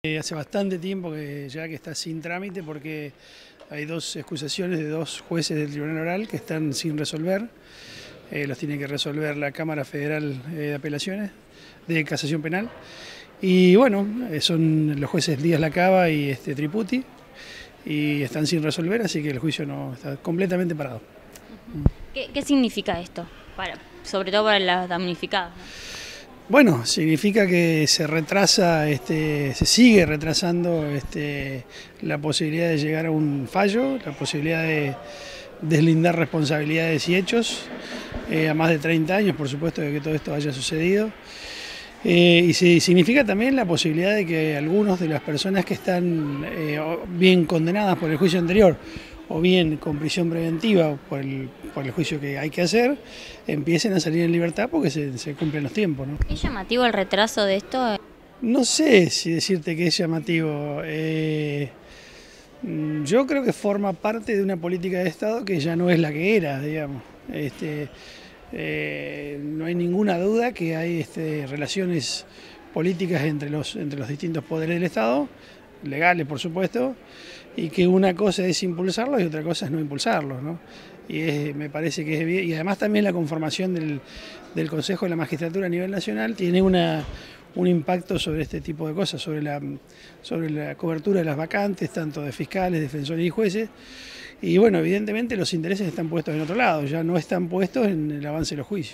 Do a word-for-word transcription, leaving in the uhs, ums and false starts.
Eh, Hace bastante tiempo que ya que está sin trámite porque hay dos excusaciones de dos jueces del Tribunal Oral que están sin resolver. Eh, los tiene que resolver la Cámara Federal eh, de Apelaciones de Casación Penal. Y bueno, eh, son los jueces Díaz Lacaba y este, Triputi, y están sin resolver, así que el juicio no está completamente parado. ¿Qué, qué significa esto? Para, sobre todo para las damnificadas, ¿no? Bueno, significa que se retrasa, este, se sigue retrasando este, la posibilidad de llegar a un fallo, la posibilidad de deslindar responsabilidades y hechos, eh, a más de treinta años, por supuesto, de que todo esto haya sucedido. Eh, y sí, significa también la posibilidad de que algunos de las personas que están eh, bien condenadas por el juicio anterior o bien con prisión preventiva por el, por el juicio que hay que hacer, empiecen a salir en libertad porque se, se cumplen los tiempos, ¿no? ¿Es llamativo el retraso de esto? No sé si decirte que es llamativo. Eh, yo creo que forma parte de una política de Estado que ya no es la que era, digamos. Este, eh, no hay ninguna duda que hay este, relaciones políticas entre los, entre los distintos poderes del Estado, legales por supuesto, y que una cosa es impulsarlos y otra cosa es no impulsarlos, ¿no? Y es, me parece que es bien, y además también la conformación del, del Consejo de la Magistratura a nivel nacional tiene una, un impacto sobre este tipo de cosas, sobre la, sobre la cobertura de las vacantes, tanto de fiscales, defensores y jueces. Y bueno, evidentemente los intereses están puestos en otro lado, ya no están puestos en el avance de los juicios.